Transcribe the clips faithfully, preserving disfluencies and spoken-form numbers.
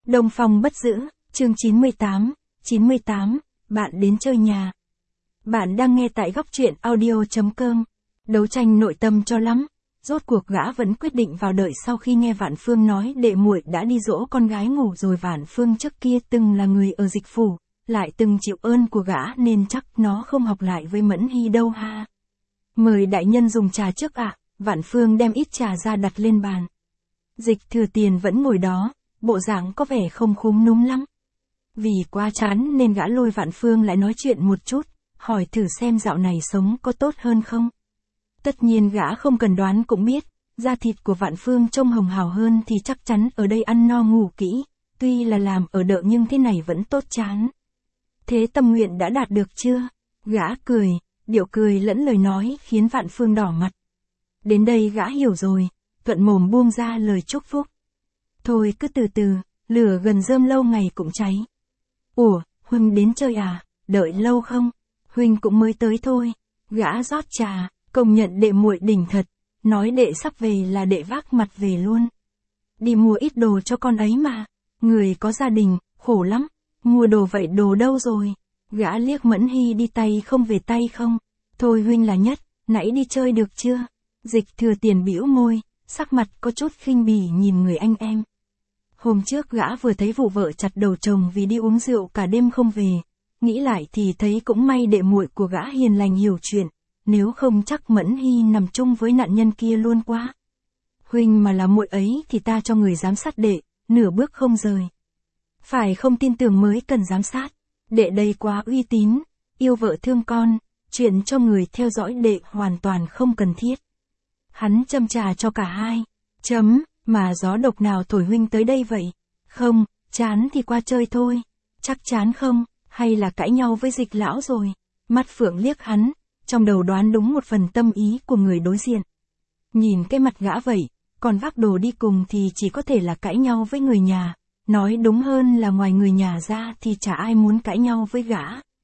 Đông Phong bất giữ, chương chín mươi tám, chín mươi tám, bạn đến chơi nhà. Bạn đang nghe tại góc truyện audio.com. Đấu tranh nội tâm cho lắm, rốt cuộc gã vẫn quyết định vào đợi sau khi nghe Vạn Phương nói đệ muội đã đi dỗ con gái ngủ rồi. Vạn Phương trước kia từng là người ở dịch phủ, lại từng chịu ơn của gã nên chắc nó không học lại với Mẫn Hy đâu ha. Mời đại nhân dùng trà trước ạ. Vạn Phương đem ít trà ra đặt lên bàn. Dịch Thừa Tiền vẫn ngồi đó, bộ dạng có vẻ không khúm núm lắm. Vì quá chán nên gã lôi Vạn Phương lại nói chuyện một chút, hỏi thử xem dạo này sống có tốt hơn không. Tất nhiên gã không cần đoán cũng biết, da thịt của Vạn Phương trông hồng hào hơn thì chắc chắn ở đây ăn no ngủ kỹ, tuy là làm ở đợ nhưng thế này vẫn tốt chán. Thế tâm nguyện đã đạt được chưa? Gã cười, điệu cười lẫn lời nói khiến Vạn Phương đỏ mặt. Đến đây gã hiểu rồi, thuận mồm buông ra lời chúc phúc. Thôi cứ từ từ, lửa gần rơm lâu ngày cũng cháy. Ủa, Huynh đến chơi à, đợi lâu không? Huynh cũng mới tới thôi. Gã rót trà, công nhận đệ muội đỉnh thật, nói đệ sắp về là đệ vác mặt về luôn. Đi mua ít đồ cho con ấy mà, người có gia đình, khổ lắm, mua đồ vậy đồ đâu rồi? Gã liếc Mẫn Hy đi tay không về tay không? Thôi Huynh là nhất, nãy đi chơi được chưa? Dịch Thừa Tiền bĩu môi, sắc mặt có chút khinh bỉ nhìn người anh em. Hôm trước gã vừa thấy vụ vợ chặt đầu chồng vì đi uống rượu cả đêm không về, nghĩ lại thì thấy cũng may đệ muội của gã hiền lành hiểu chuyện, nếu không chắc Mẫn Hy nằm chung với nạn nhân kia luôn quá. Huynh mà là muội ấy thì ta cho người giám sát đệ, nửa bước không rời. Phải không tin tưởng mới cần giám sát, đệ đây quá uy tín, yêu vợ thương con, chuyện cho người theo dõi đệ hoàn toàn không cần thiết. Hắn châm trà cho cả hai, chấm, mà gió độc nào thổi Huynh tới đây vậy? Không, chán thì qua chơi thôi. Chắc chán không, hay là cãi nhau với Dịch lão rồi? Mắt Phượng liếc hắn, trong đầu đoán đúng một phần tâm ý của người đối diện. Nhìn cái mặt gã vậy, còn vác đồ đi cùng thì chỉ có thể là cãi nhau với người nhà, nói đúng hơn là ngoài người nhà ra thì chả ai muốn cãi nhau với gã.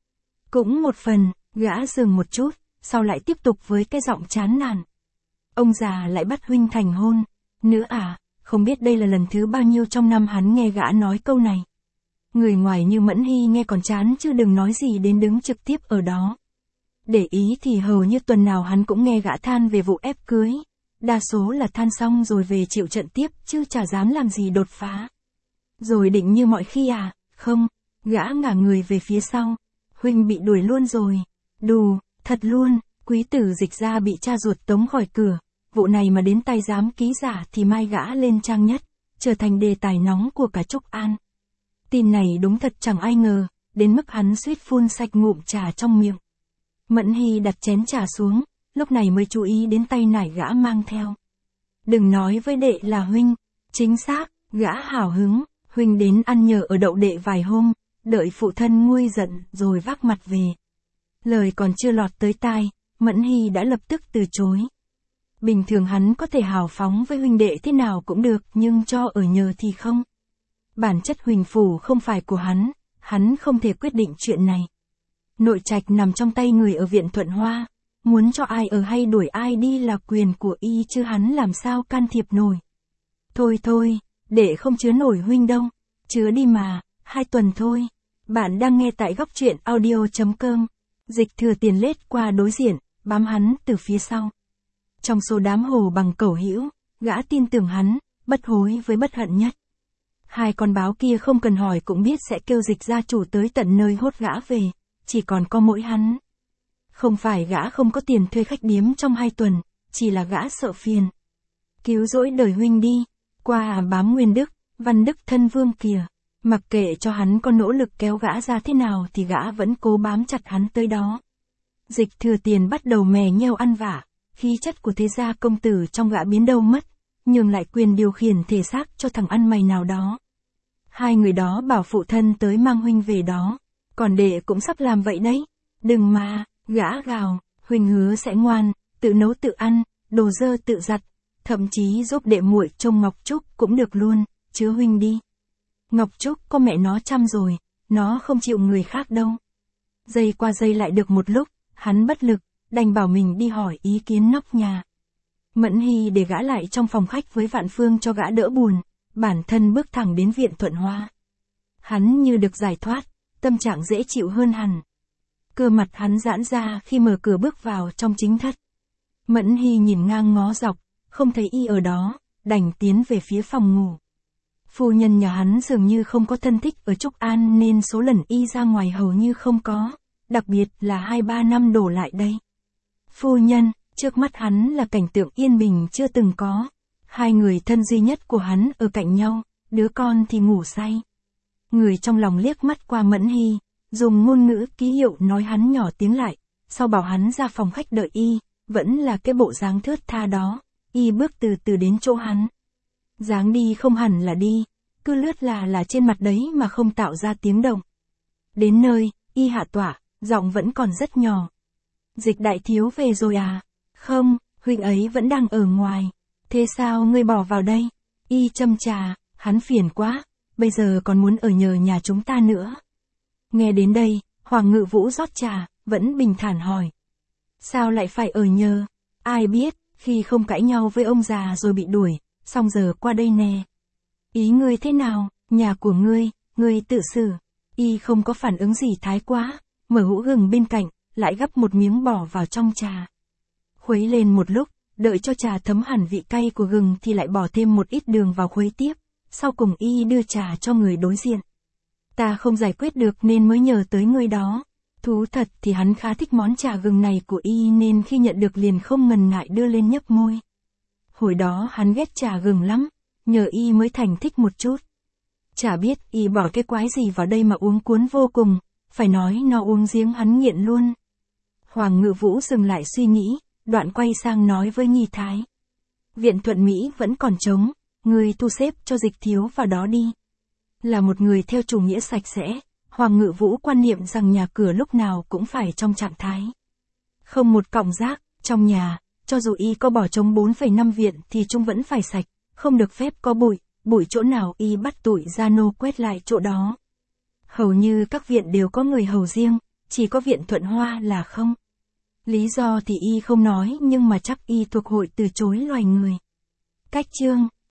Cũng một phần, gã dừng một chút, sau lại tiếp tục với cái giọng chán nản. Ông già lại bắt Huynh thành hôn, nữa à, không biết đây là lần thứ bao nhiêu trong năm hắn nghe gã nói câu này. Người ngoài như Mẫn Hy nghe còn chán chứ đừng nói gì đến đứng trực tiếp ở đó. Để ý thì hầu như tuần nào hắn cũng nghe gã than về vụ ép cưới. Đa số là than xong rồi về chịu trận tiếp chứ chả dám làm gì đột phá. Rồi định như mọi khi à, không, gã ngả người về phía sau. Huynh bị đuổi luôn rồi. Đù, thật luôn, quý tử Dịch gia bị cha ruột tống khỏi cửa. Vụ này mà đến tay giám ký giả thì mai gã lên trang nhất, trở thành đề tài nóng của cả Trúc An. Tin này đúng thật chẳng ai ngờ, đến mức hắn suýt phun sạch ngụm trà trong miệng. Mẫn Hy đặt chén trà xuống, lúc này mới chú ý đến tay nải gã mang theo. Đừng nói với đệ là Huynh, chính xác, gã hào hứng, Huynh đến ăn nhờ ở đậu đệ vài hôm, đợi phụ thân nguôi giận rồi vác mặt về. Lời còn chưa lọt tới tai, Mẫn Hy đã lập tức từ chối. Bình thường hắn có thể hào phóng với huynh đệ thế nào cũng được nhưng cho ở nhờ thì không. Bản chất huỳnh phủ không phải của hắn, hắn không thể quyết định chuyện này. Nội trạch nằm trong tay người ở viện Thuận Hoa, muốn cho ai ở hay đuổi ai đi là quyền của y chứ hắn làm sao can thiệp nổi. Thôi thôi, để không chứa nổi Huynh đâu, chứa đi mà, hai tuần thôi. Bạn đang nghe tại góc truyện audio.com. Dịch Thừa Tiền lết qua đối diện, bám hắn từ phía sau. Trong số đám hồ bằng cẩu hữu, gã tin tưởng hắn, bất hối với bất hận nhất. Hai con báo kia không cần hỏi cũng biết sẽ kêu Dịch gia chủ tới tận nơi hốt gã về, chỉ còn có mỗi hắn. Không phải gã không có tiền thuê khách điếm trong hai tuần, chỉ là gã sợ phiền. Cứu rỗi đời Huynh đi, qua bám Nguyên Đức, Văn Đức thân vương kìa, mặc kệ cho hắn có nỗ lực kéo gã ra thế nào thì gã vẫn cố bám chặt hắn tới đó. Dịch Thừa Tiền bắt đầu mè nheo ăn vả. Khí chất của thế gia công tử trong gã biến đâu mất, nhưng lại quyền điều khiển thể xác cho thằng ăn mày nào đó. Hai người đó bảo phụ thân tới mang Huynh về đó, còn đệ cũng sắp làm vậy đấy. Đừng mà, gã gào, Huynh hứa sẽ ngoan, tự nấu tự ăn, đồ dơ tự giặt, thậm chí giúp đệ muội trông Ngọc Trúc cũng được luôn, chứ Huynh đi. Ngọc Trúc có mẹ nó chăm rồi, nó không chịu người khác đâu. Giây qua giây lại được một lúc, hắn bất lực. Đành bảo mình đi hỏi ý kiến nóc nhà. Mẫn Hy để gã lại trong phòng khách với Vạn Phương cho gã đỡ buồn, bản thân bước thẳng đến viện Thuận Hoa. Hắn như được giải thoát, tâm trạng dễ chịu hơn hẳn. Cơ mặt hắn giãn ra khi mở cửa bước vào trong chính thất. Mẫn Hy nhìn ngang ngó dọc, không thấy y ở đó, đành tiến về phía phòng ngủ. Phu nhân nhà hắn dường như không có thân thích ở Trúc An nên số lần y ra ngoài hầu như không có, đặc biệt là hai ba năm đổ lại đây. Phu nhân, trước mắt hắn là cảnh tượng yên bình chưa từng có. Hai người thân duy nhất của hắn ở cạnh nhau, đứa con thì ngủ say. Người trong lòng liếc mắt qua Mẫn Hy, dùng ngôn ngữ ký hiệu nói hắn nhỏ tiếng lại, sau bảo hắn ra phòng khách đợi y, vẫn là cái bộ dáng thướt tha đó, y bước từ từ đến chỗ hắn. Dáng đi không hẳn là đi, cứ lướt là là trên mặt đấy mà không tạo ra tiếng động. Đến nơi, y hạ tọa, giọng vẫn còn rất nhỏ. Dịch đại thiếu về rồi à? Không, huynh ấy vẫn đang ở ngoài. Thế sao ngươi bỏ vào đây? Y châm trà, hắn phiền quá, bây giờ còn muốn ở nhờ nhà chúng ta nữa. Nghe đến đây, Hoàng Ngự Vũ rót trà, vẫn bình thản hỏi. Sao lại phải ở nhờ? Ai biết, khi không cãi nhau với ông già rồi bị đuổi, xong giờ qua đây nè. Ý ngươi thế nào, nhà của ngươi, ngươi tự xử. Y không có phản ứng gì thái quá, mở hũ gừng bên cạnh, lại gắp một miếng bỏ vào trong trà. Khuấy lên một lúc, đợi cho trà thấm hẳn vị cay của gừng thì lại bỏ thêm một ít đường vào khuấy tiếp, sau cùng y đưa trà cho người đối diện. Ta không giải quyết được nên mới nhờ tới người đó. Thú thật thì hắn khá thích món trà gừng này của y nên khi nhận được liền không ngần ngại đưa lên nhấp môi. Hồi đó hắn ghét trà gừng lắm, nhờ y mới thành thích một chút. Chả biết y bỏ cái quái gì vào đây mà uống cuốn vô cùng, phải nói nó uống giếng hắn nghiện luôn. Hoàng Ngự Vũ dừng lại suy nghĩ, đoạn quay sang nói với Nghi Thái. Viện Thuận Mỹ vẫn còn trống, người thu xếp cho Dịch thiếu vào đó đi. Là một người theo chủ nghĩa sạch sẽ, Hoàng Ngự Vũ quan niệm rằng nhà cửa lúc nào cũng phải trong trạng thái. Không một cọng rác, trong nhà, cho dù y có bỏ trống bốn phẩy năm viện thì chúng vẫn phải sạch, không được phép có bụi, bụi chỗ nào y bắt tụi ra nô quét lại chỗ đó. Hầu như các viện đều có người hầu riêng, chỉ có viện Thuận Hoa là không. Lý do thì y không nói nhưng mà chắc y thuộc hội từ chối loài người. Cách chương